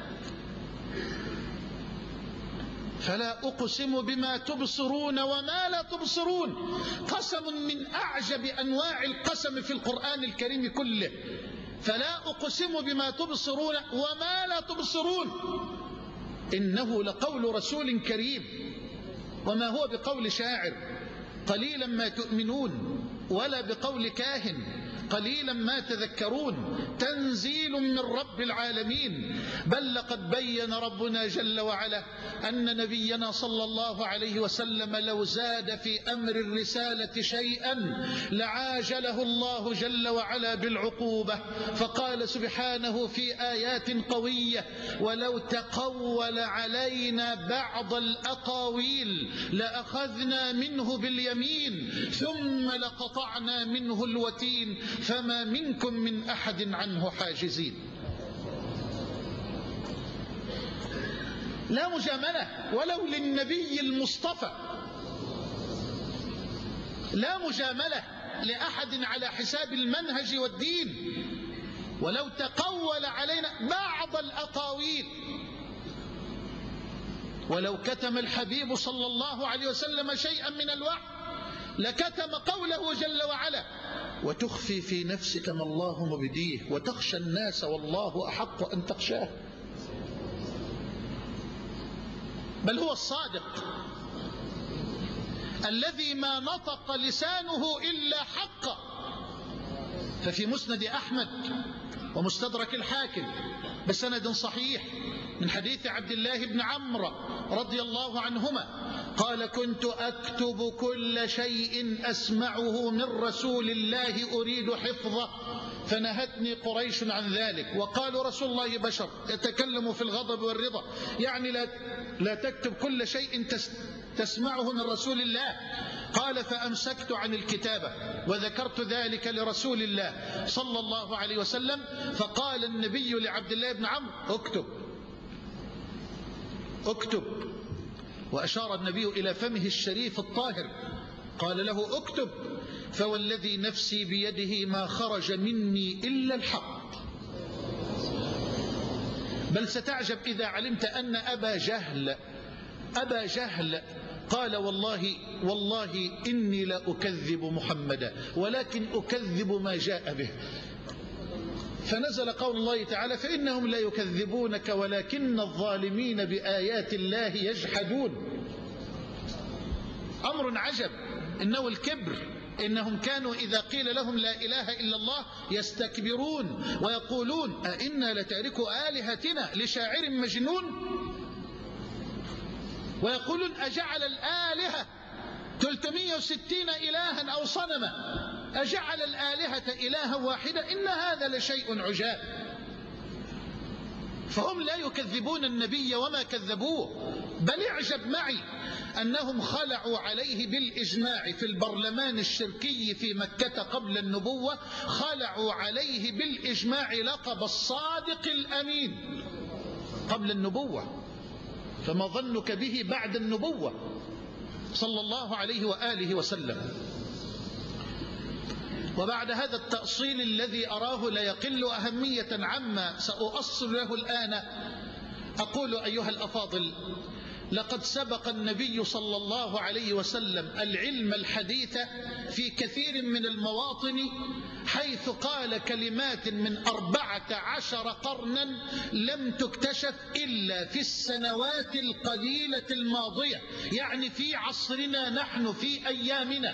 فلا أقسم بما تبصرون وما لا تبصرون. قسم من أعجب أنواع القسم في القرآن الكريم كله. فلا أقسم بما تبصرون وما لا تبصرون، إنه لقول رسول كريم وما هو بقول شاعر قليلا ما تؤمنون، ولا بقول كاهن قليلا ما تذكرون، تنزيل من رب العالمين. بل لقد بين ربنا جل وعلا أن نبينا صلى الله عليه وسلم لو زاد في أمر الرسالة شيئا لعاجله الله جل وعلا بالعقوبة. فقال سبحانه في آيات قوية: ولو تقول علينا بعض الأقاويل لأخذنا منه باليمين ثم لقطعنا منه الوتين فما منكم من أحد عنه حاجزين. لا مجاملة ولو للنبي المصطفى، لا مجاملة لأحد على حساب المنهج والدين. ولو تقول علينا بعض الأقاويل، ولو كتم الحبيب صلى الله عليه وسلم شيئا من الوحي لكتم قوله جل وعلا: وتخفي في نفسك ما الله مبديه وتخشى الناس والله أحق أن تخشاه. بل هو الصادق الذي ما نطق لسانه إلا حقا. ففي مسند أحمد ومستدرك الحاكم بسند صحيح من حديث عبد الله بن عمرو رضي الله عنهما قال: كنت أكتب كل شيء أسمعه من رسول الله أريد حفظه فنهتني قريش عن ذلك. وقالوا: رسول الله بشر يتكلم في الغضب والرضا، يعني لا, لا تكتب كل شيء تسمعه من رسول الله. قال: فأمسكت عن الكتابة وذكرت ذلك لرسول الله صلى الله عليه وسلم. فقال النبي لعبد الله بن عمرو: اكتب اكتب. وأشار النبي إلى فمه الشريف الطاهر قال له: اكتب، فوالذي نفسي بيده ما خرج مني إلا الحق. بل ستعجب إذا علمت أن أبا جهل أبا جهل قال: والله والله إني لا أكذب محمدا ولكن أكذب ما جاء به. فنزل قول الله تعالى: فإنهم لا يكذبونك ولكن الظالمين بآيات الله يجحدون. أمر عجب. إنه الكبر. إنهم كانوا إذا قيل لهم لا إله إلا الله يستكبرون ويقولون: أئنا لتاركوا آلهتنا لشاعر مجنون. ويقولون: أجعل الآلهة ثلاثمائة وستين إلها أو صنما، أجعل الآلهة إلها واحدة، إن هذا لشيء عجاب. فهم لا يكذبون النبي وما كذبوه. بل اعجب معي أنهم خلعوا عليه بالإجماع في البرلمان الشركي في مكة قبل النبوة، خلعوا عليه بالإجماع لقب الصادق الأمين قبل النبوة، فما ظنك به بعد النبوة صلى الله عليه وآله وسلم. وبعد هذا التأصيل الذي أراه لا يقل أهمية عما سأؤصل له الآن، أقول أيها الأفاضل: لقد سبق النبي صلى الله عليه وسلم العلم الحديث في كثير من المواطن، حيث قال كلمات من أربعة عشر قرنا لم تكتشف إلا في السنوات القليلة الماضية، يعني في عصرنا نحن في أيامنا.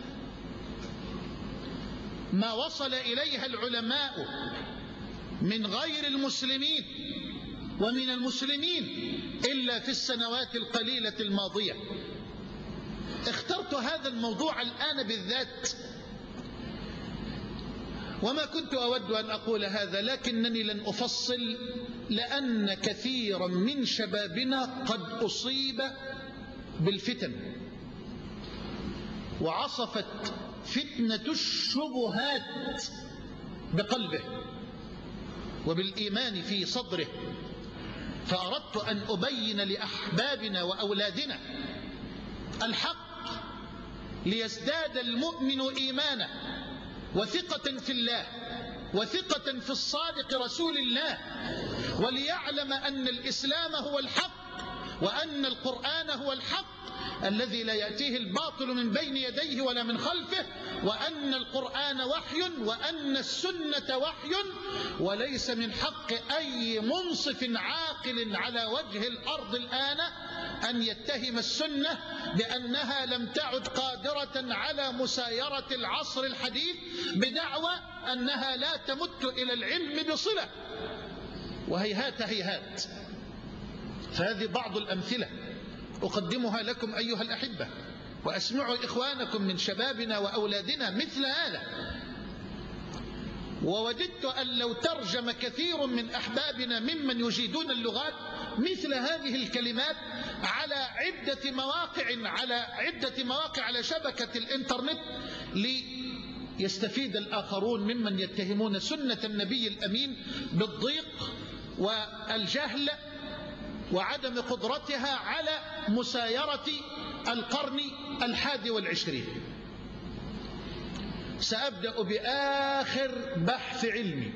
ما وصل إليها العلماء من غير المسلمين ومن المسلمين إلا في السنوات القليلة الماضية. اخترت هذا الموضوع الآن بالذات، وما كنت أود أن أقول هذا، لكنني لن أفصل، لأن كثيرا من شبابنا قد أصيب بالفتن، وعصفت فتنة الشبهات بقلبه وبالإيمان في صدره. فأردت أن أبين لأحبابنا وأولادنا الحق ليزداد المؤمن إيمانا وثقة في الله وثقة في الصادق رسول الله، وليعلم أن الإسلام هو الحق، وأن القرآن هو الحق الذي لا يأتيه الباطل من بين يديه ولا من خلفه، وأن القرآن وحي، وأن السنة وحي، وليس من حق أي منصف عاقل على وجه الأرض الآن أن يتهم السنة بأنها لم تعد قادرة على مسايرة العصر الحديث بدعوى أنها لا تمت إلى العلم بصلة، وهيهات هيهات. فهذه بعض الأمثلة أقدمها لكم أيها الأحبة، وأسمعوا إخوانكم من شبابنا وأولادنا مثل هذا. ووجدت أن لو ترجم كثير من أحبابنا ممن يجيدون اللغات مثل هذه الكلمات على عدة مواقع على عدة مواقع على شبكة الإنترنت، ليستفيد الآخرون ممن يتهمون سنة النبي الأمين بالضيق والجهل وعدم قدرتها على مسايرة القرن الحادي والعشرين. سأبدأ بآخر بحث علمي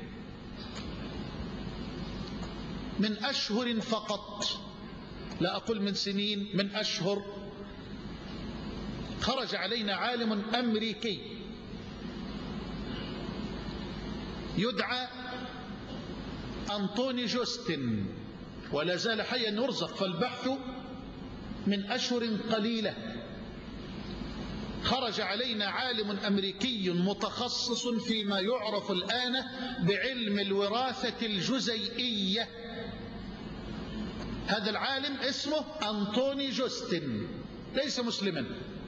من أشهر فقط، لا أقول من سنين، من أشهر. خرج علينا عالم أمريكي يدعى أنطوني جوستن، ولا زال حيا يرزق، فالبحث من أشهر قليلة. خرج علينا عالم أمريكي متخصص فيما يعرف الآن بعلم الوراثة الجزيئية. هذا العالم اسمه أنطوني جوستن، ليس مسلما،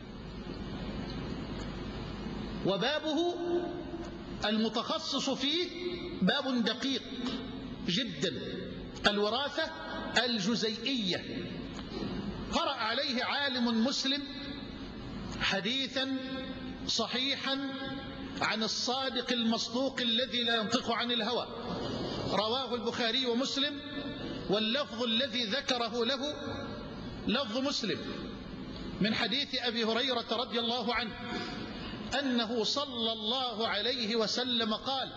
وبابه المتخصص فيه باب دقيق جدا، الوراثة الجزيئية. قرأ عليه عالم مسلم حديثا صحيحا عن الصادق المصدوق الذي لا ينطق عن الهوى، رواه البخاري ومسلم، واللفظ الذي ذكره له لفظ مسلم، من حديث أبي هريرة رضي الله عنه أنه صلى الله عليه وسلم قال: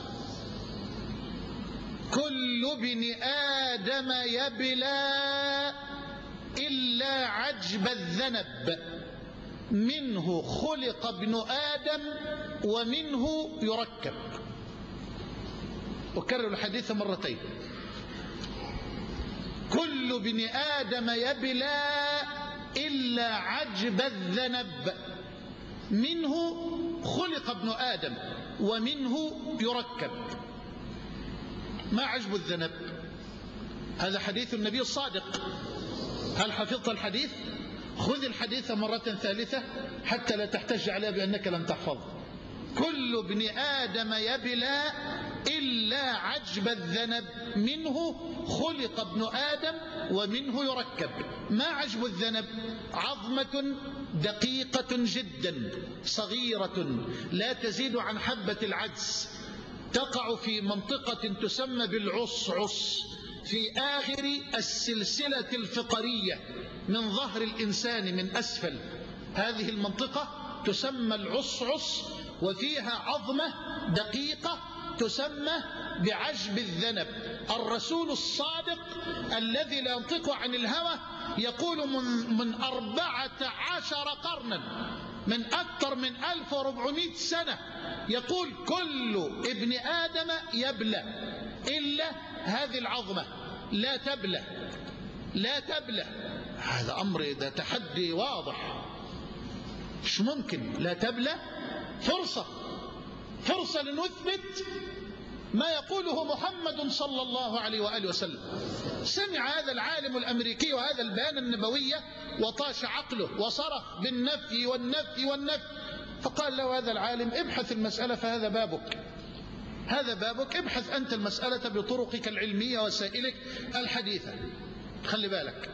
كل ابن آدم يبلى إلا عجب الذنب، منه خلق ابن آدم ومنه يركب. أكرر الحديث مرتين: كل ابن آدم يبلى إلا عجب الذنب، منه خلق ابن آدم ومنه يركب. ما عجب الذنب؟ هذا حديث النبي الصادق. هل حفظت الحديث؟ خذ الحديث مرة ثالثة حتى لا تحتج عليه بأنك لم تحفظ. كل ابن آدم يبلى إلا عجب الذنب، منه خلق ابن آدم ومنه يركب. ما عجب الذنب؟ عظمة دقيقة جدا صغيرة لا تزيد عن حبة العدس، تقع في منطقة تسمى بالعصعص في آخر السلسلة الفقرية من ظهر الإنسان من أسفل. هذه المنطقة تسمى العصعص، وفيها عظمة دقيقة تسمى بعجب الذنب. الرسول الصادق الذي لا ينطق عن الهوى يقول من, من أربعة عشر قرنا، من أكثر من ألف وأربعمائة سنة، يقول كل ابن آدم يبلى إلا هذه العظمة لا تبلى، لا تبلى. هذا أمر، ده تحدي واضح، مش ممكن لا تبلى. فرصة فرصة لنثبت ما يقوله محمد صلى الله عليه وآله وسلم. سمع هذا العالم الأمريكي وهذا البيان النبوية وطاش عقله وصرخ بالنفي والنفي والنفي، فقال له هذا العالم ابحث المسألة، فهذا بابك، هذا بابك، ابحث أنت المسألة بطرقك العلمية وسائلك الحديثة، خلي بالك.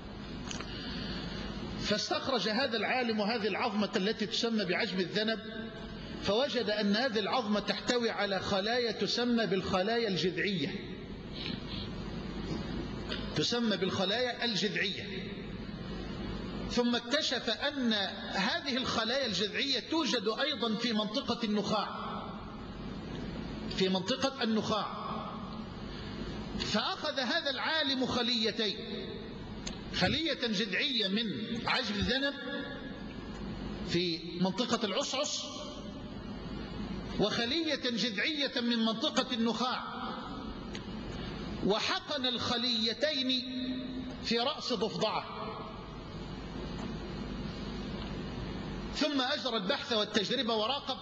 فاستخرج هذا العالم هذه العظمة التي تسمى بعجب الذنب، فوجد أن هذه العظمة تحتوي على خلايا تسمى بالخلايا الجذعية، تسمى بالخلايا الجذعية. ثم اكتشف أن هذه الخلايا الجذعية توجد أيضا في منطقة النخاع، في منطقة النخاع. فأخذ هذا العالم خليتين، خلية جذعية من عجب الذنب في منطقة العصعص، وخلية جذعية من منطقة النخاع، وحقن الخليتين في رأس ضفدعة، ثم أجرى البحث والتجربة وراقب،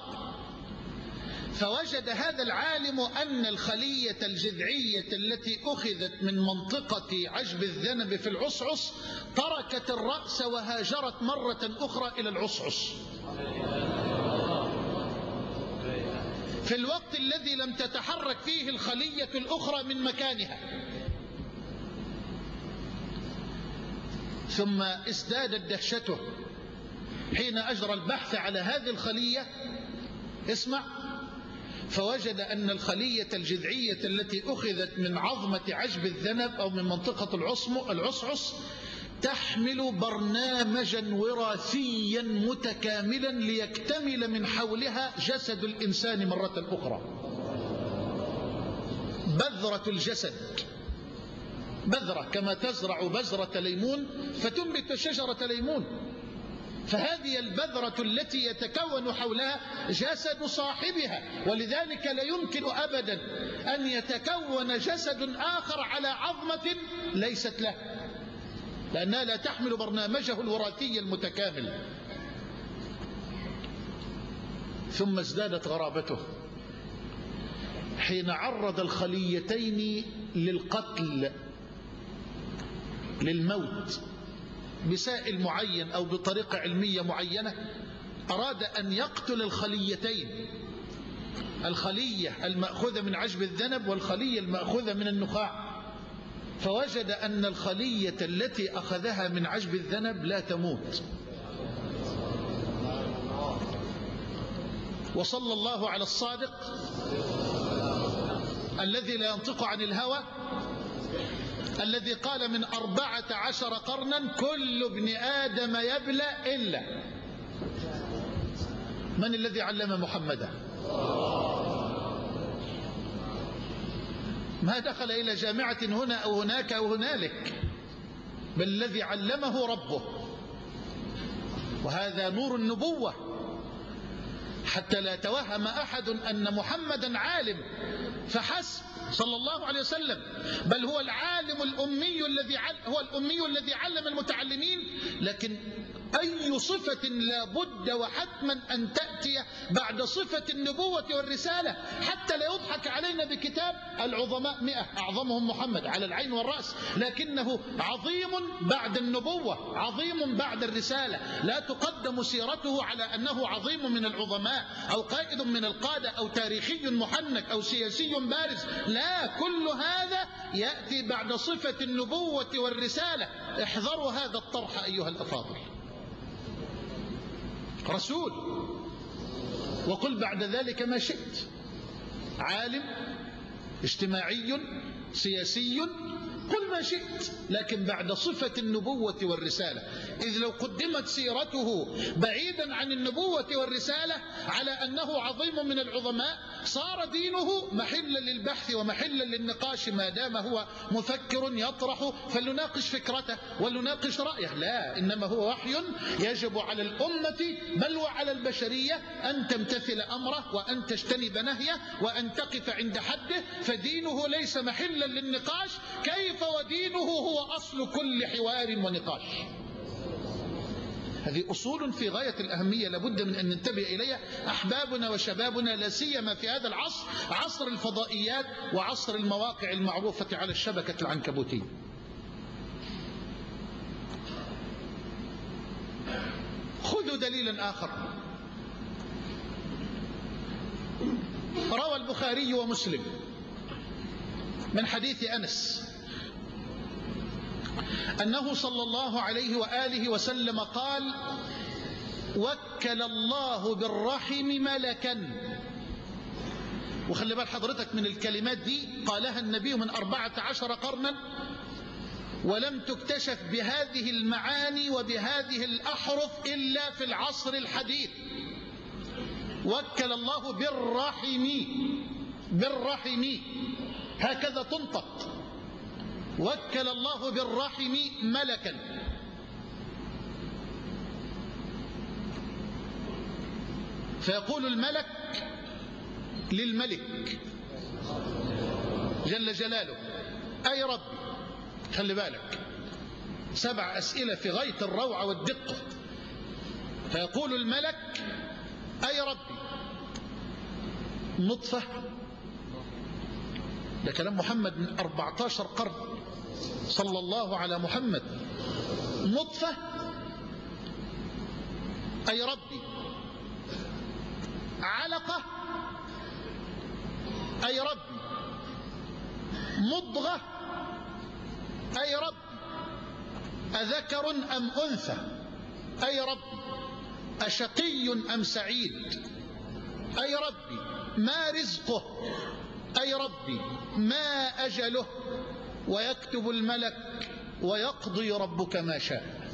فوجد هذا العالم أن الخلية الجذعية التي أخذت من منطقة عجب الذنب في العصعص تركت الرأس وهاجرت مرة أخرى إلى العصعص في الوقت الذي لم تتحرك فيه الخلية الأخرى من مكانها. ثم ازدادت دهشته حين أجرى البحث على هذه الخلية، اسمع، فوجد أن الخلية الجذعية التي أخذت من عظمة عجب الذنب أو من منطقة العصعص تحمل برنامجا وراثيا متكاملا ليكتمل من حولها جسد الإنسان مرة أخرى. بذرة الجسد، بذرة كما تزرع بذرة ليمون فتنبت شجرة ليمون، فهذه البذرة التي يتكون حولها جسد صاحبها، ولذلك لا يمكن أبدا أن يتكون جسد آخر على عظمة ليست له، لأنها لا تحمل برنامجه الوراثي المتكامل. ثم ازدادت غرابته حين عرض الخليتين للقتل، للموت بسائل معين أو بطريقة علمية معينة. أراد أن يقتل الخليتين، الخلية المأخوذة من عجب الذنب والخلية المأخوذة من النخاع، فوجد أن الخلية التي أخذها من عجب الذنب لا تموت. وصلى الله على الصادق الذي لا ينطق عن الهوى، الذي قال من أربعة عشر قرنا كل ابن آدم يبلى إلا. من الذي علم محمدا؟ ما دخل إلى جامعة هنا أو هناك أو هنالك، بل الذي علمه ربه، وهذا نور النبوة، حتى لا توهم أحد أن محمدا عالم فحسب صلى الله عليه وسلم، بل هو العالم الأمي الذي هو الأمي الذي علم المتعلمين. لكن أي صفة لا بد وحتما أن تأتي بعد صفة النبوة والرسالة، حتى لا يضحك علينا بكتاب العظماء مئة أعظمهم محمد على العين والرأس، لكنه عظيم بعد النبوة، عظيم بعد الرسالة، لا تقدم سيرته على أنه عظيم من العظماء أو قائد من القادة أو تاريخي محنك أو سياسي بارز، لا، كل هذا يأتي بعد صفة النبوة والرسالة. احذروا هذا الطرح أيها الأفاضل. رسول، وقل بعد ذلك ما شئت، عالم، اجتماعي، سياسي، قل ما شئت، لكن بعد صفة النبوة والرسالة. إذ لو قدمت سيرته بعيدا عن النبوة والرسالة على أنه عظيم من العظماء صار دينه محلا للبحث ومحلا للنقاش ما دام هو مفكر يطرح فلنناقش فكرته ولنناقش رأيه. لا، إنما هو وحي يجب على الأمة بل وعلى البشرية أن تمتثل أمره وأن تجتنب نهيه وأن تقف عند حده، فدينه ليس محلا للنقاش. كيف ودينه هو أصل كل حوار ونقاش؟ هذه أصول في غاية الأهمية لابد من أن ننتبه إليها أحبابنا وشبابنا، لا سيما في هذا العصر، عصر الفضائيات وعصر المواقع المعروفة على الشبكة العنكبوتية. خذوا دليلا آخر. روى البخاري ومسلم من حديث أنس أنه صلى الله عليه وآله وسلم قال: وكل الله بالرحم ملكا. وخلي بال حضرتك من الكلمات دي، قالها النبي من أربعة عشر قرنا ولم تكتشف بهذه المعاني وبهذه الأحرف إلا في العصر الحديث. وكل الله بالرحم، بالرحم هكذا تنطق، وكل الله بالرحم ملكا. فيقول الملك للملك جل جلاله: أي ربي. خلي بالك، سبع أسئلة في غاية الروعة والدقة. فيقول الملك: أي ربي. نطفة، ده كلام محمد من أربعة عشر قرن، صلى الله على محمد. نطفة، أي ربي. علقة، أي ربي. مضغة، أي ربي. أذكر أم أنثى، أي ربي. أشقي أم سعيد، أي ربي. ما رزقه، أي ربي. ما أجله. ويكتب الملك ويقضي ربك ما شاء.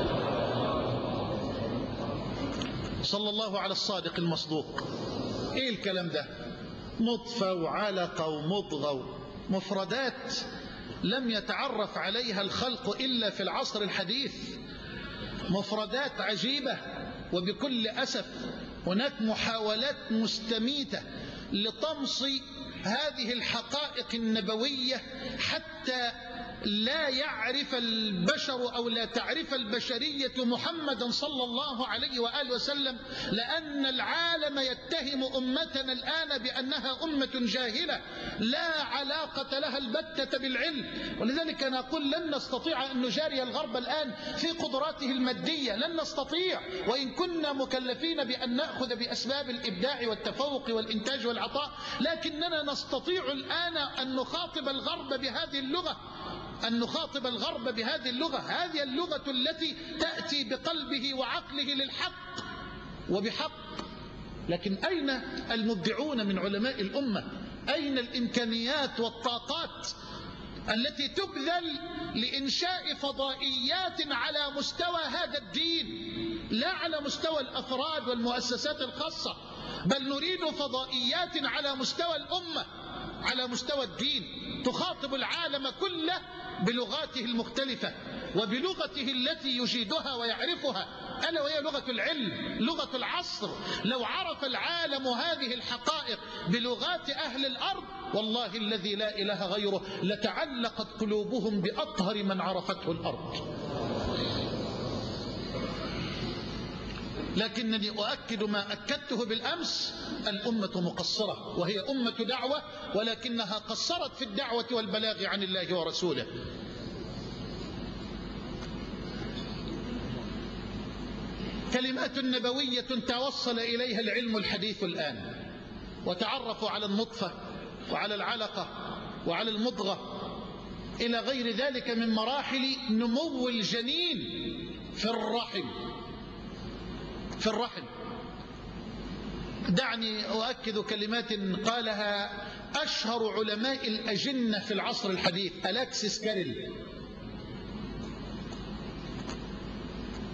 صلى الله على الصادق المصدوق. إيه الكلام ده؟ نطفة وعلقة ومضغة، مفردات لم يتعرف عليها الخلق إلا في العصر الحديث، مفردات عجيبة. وبكل أسف هناك محاولات مستميتة لطمس هذه الحقائق النبوية حتى لا يعرف البشر أو لا تعرف البشرية محمدا صلى الله عليه وآله وسلم، لأن العالم يتهم أمتنا الآن بأنها أمة جاهلة لا علاقة لها البتة بالعلم. ولذلك أنا أقول لن نستطيع أن نجاري الغرب الآن في قدراته المادية، لن نستطيع، وإن كنا مكلفين بأن نأخذ بأسباب الإبداع والتفوق والإنتاج والعطاء، لكننا نستطيع الآن أن نخاطب الغرب بهذه اللغة، أن نخاطب الغرب بهذه اللغة، هذه اللغة التي تأتي بقلبه وعقله للحق وبحق. لكن أين المبدعون من علماء الأمة؟ أين الإمكانيات والطاقات التي تبذل لإنشاء فضائيات على مستوى هذا الدين، لا على مستوى الأفراد والمؤسسات الخاصة، بل نريد فضائيات على مستوى الأمة، على مستوى الدين، تخاطب العالم كله بلغاته المختلفة وبلغته التي يجيدها ويعرفها، ألا وهي لغة العلم، لغة العصر. لو عرف العالم هذه الحقائق بلغات أهل الأرض، والله الذي لا إله غيره، لتعلقت قلوبهم بأطهر من عرفته الأرض. لكنني أؤكد ما أكدته بالأمس: الأمة مقصرة، وهي أمة دعوة، ولكنها قصرت في الدعوة والبلاغ عن الله ورسوله. كلمات نبوية توصل إليها العلم الحديث الآن، وتعرفوا على النطفة وعلى العلقة وعلى المضغة إلى غير ذلك من مراحل نمو الجنين في الرحم في الرحم. دعني أؤكد كلمات قالها أشهر علماء الأجنة في العصر الحديث، ألكسيس كاريل.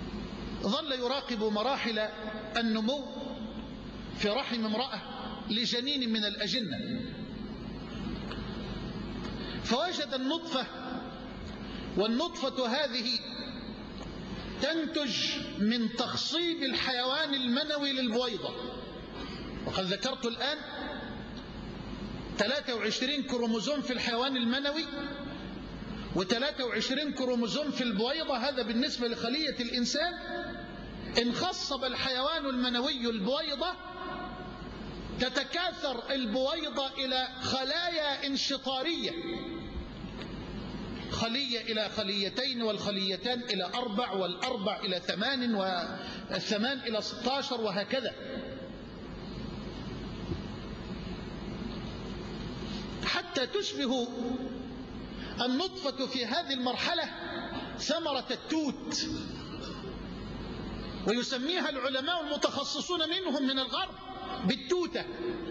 ظل يراقب مراحل النمو في رحم امرأة لجنين من الأجنة، فوجد النطفة، والنطفة هذه تنتج من تخصيب الحيوان المنوي للبويضة. وقد ذكرت الآن ثلاثة وعشرين كروموزوم في الحيوان المنوي وثلاثة وعشرين كروموزوم في البويضة، هذا بالنسبة لخلية الإنسان. إن خصب الحيوان المنوي البويضة تتكاثر البويضة إلى خلايا انشطارية، خلية إلى خليتين، والخليتان إلى أربع، والأربع إلى ثمان، والثمان إلى ستة عشر، وهكذا. حتى تشبه النطفة في هذه المرحلة ثمرة التوت، ويسميها العلماء المتخصصون منهم من الغرب بالتوتة.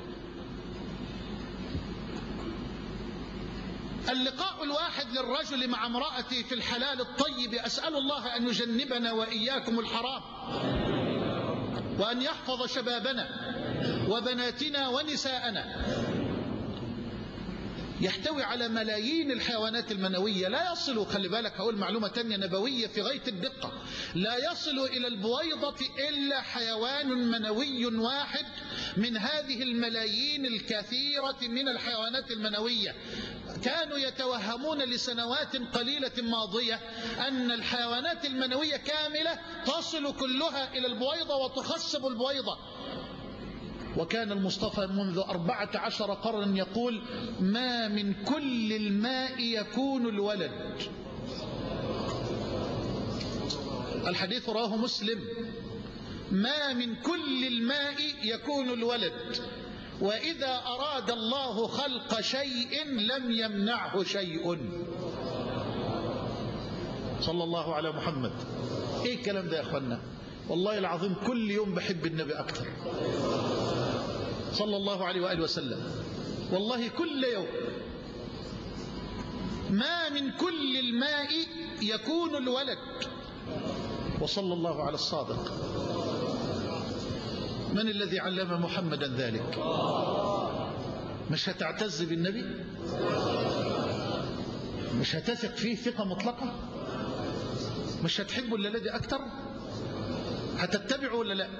اللقاء الواحد للرجل مع امرأته في الحلال الطيب، أسأل الله أن يجنبنا وإياكم الحرام، وأن يحفظ شبابنا وبناتنا ونساءنا، يحتوي على ملايين الحيوانات المنوية. لا يصل، خلي بالك هقول معلومة تانية نبوية في غاية الدقة، لا يصل إلى البويضة إلا حيوان منوي واحد من هذه الملايين الكثيرة من الحيوانات المنوية. كانوا يتوهمون لسنوات قليلة ماضية أن الحيوانات المنوية كاملة تصل كلها إلى البويضة وتخصب البويضة. وكان المصطفى منذ أربعة عشر قرنا يقول: ما من كل الماء يكون الولد. الحديث رواه مسلم: ما من كل الماء يكون الولد، وإذا أراد الله خلق شيء لم يمنعه شيء. صلى الله على محمد. ايه الكلام ده يا اخوانا؟ والله العظيم كل يوم بحب النبي أكثر صلى الله عليه وآله وسلم، والله كل يوم. ما من كل الماء يكون الولد. وصلى الله على الصادق. من الذي علم محمدا ذلك؟ مش هتعتز بالنبي؟ مش هتثق فيه ثقة مطلقة؟ مش هتحبه إلا الذي أكثر؟ هتتبعه ولا لا؟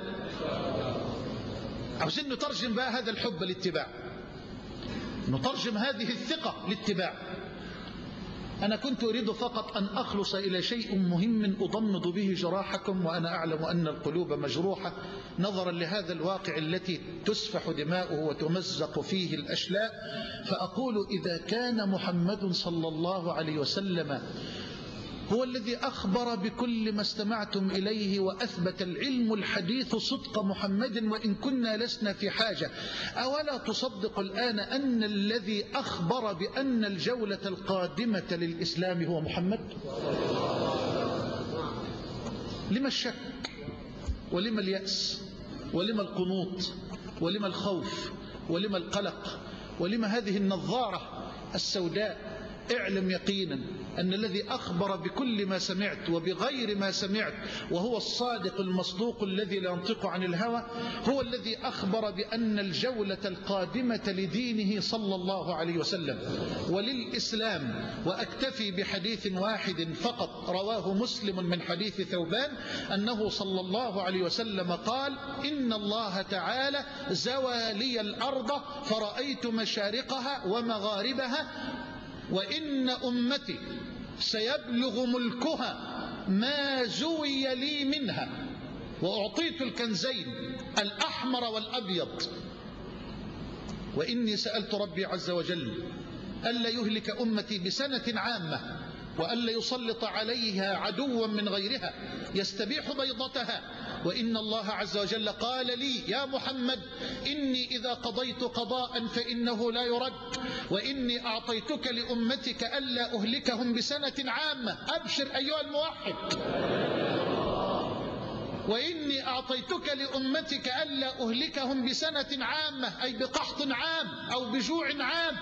عاوزين نترجم بقى هذا الحب للاتباع، نترجم هذه الثقة للاتباع. أنا كنت أريد فقط أن أخلص إلى شيء مهم أضمد به جراحكم، وأنا أعلم أن القلوب مجروحة نظرا لهذا الواقع التي تسفح دماؤه وتمزق فيه الأشلاء. فأقول: إذا كان محمد صلى الله عليه وسلم هو الذي أخبر بكل ما استمعتم إليه، وأثبت العلم الحديث صدق محمد وإن كنا لسنا في حاجة، أولا تصدق الآن أن الذي أخبر بأن الجولة القادمة للإسلام هو محمد؟ لما الشك ولما اليأس ولما القنوط ولما الخوف ولما القلق ولما هذه النظارة السوداء؟ اعلم يقينا أن الذي أخبر بكل ما سمعت وبغير ما سمعت، وهو الصادق المصدوق الذي لا ينطق عن الهوى، هو الذي أخبر بأن الجولة القادمة لدينه صلى الله عليه وسلم وللإسلام. وأكتفي بحديث واحد فقط رواه مسلم من حديث ثوبان أنه صلى الله عليه وسلم قال: إن الله تعالى زوى لي الأرض فرأيت مشارقها ومغاربها، وإن أمتي سيبلغ ملكها ما زوي لي منها، وأعطيت الكنزين الأحمر والأبيض، وإني سألت ربي عز وجل ألا يهلك أمتي بسنة عامة، وألا يسلط عليها عدوا من غيرها يستبيح بيضتها. وإن الله عز وجل قال لي: يا محمد، إني إذا قضيت قضاء فإنه لا يرد، وإني أعطيتك لأمتك ألا أهلكهم بسنة عامة. أبشر أيها الموحد. وإني أعطيتك لأمتك ألا أهلكهم بسنة عامة، أي بقحط عام أو بجوع عام.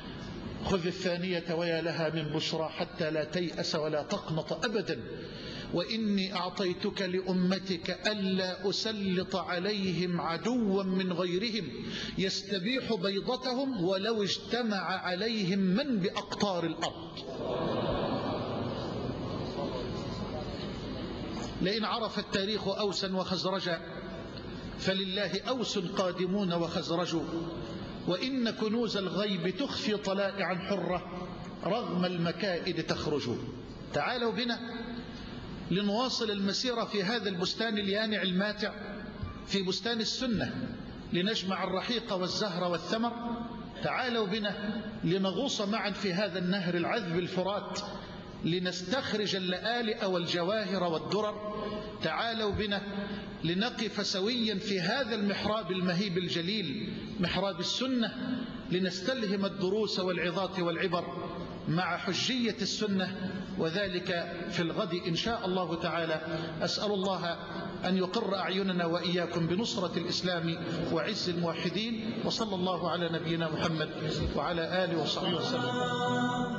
خذ الثانية ويا لها من بشرى حتى لا تيأس ولا تقنط أبدا، وإني أعطيتك لأمتك ألا أسلط عليهم عدوا من غيرهم يستبيح بيضتهم ولو اجتمع عليهم من بأقطار الأرض. لئن عرف التاريخ أوسا وخزرجا فلله أوس قادمون وخزرج، وإن كنوز الغيب تخفي طلائعا حرة رغم المكائد تخرج. تعالوا بنا لنواصل المسيرة في هذا البستان اليانع الماتع، في بستان السنة، لنجمع الرحيق والزهر والثمر. تعالوا بنا لنغوص معا في هذا النهر العذب الفرات، لنستخرج اللآلئ والجواهر والدرر. تعالوا بنا لنقف سويا في هذا المحراب المهيب الجليل، محراب السنة، لنستلهم الدروس والعظات والعبر مع حجية السنة، وذلك في الغد إن شاء الله تعالى. أسأل الله أن يقر أعيننا وإياكم بنصرة الإسلام وعز الموحدين، وصلى الله على نبينا محمد وعلى آله وصحبه وسلم.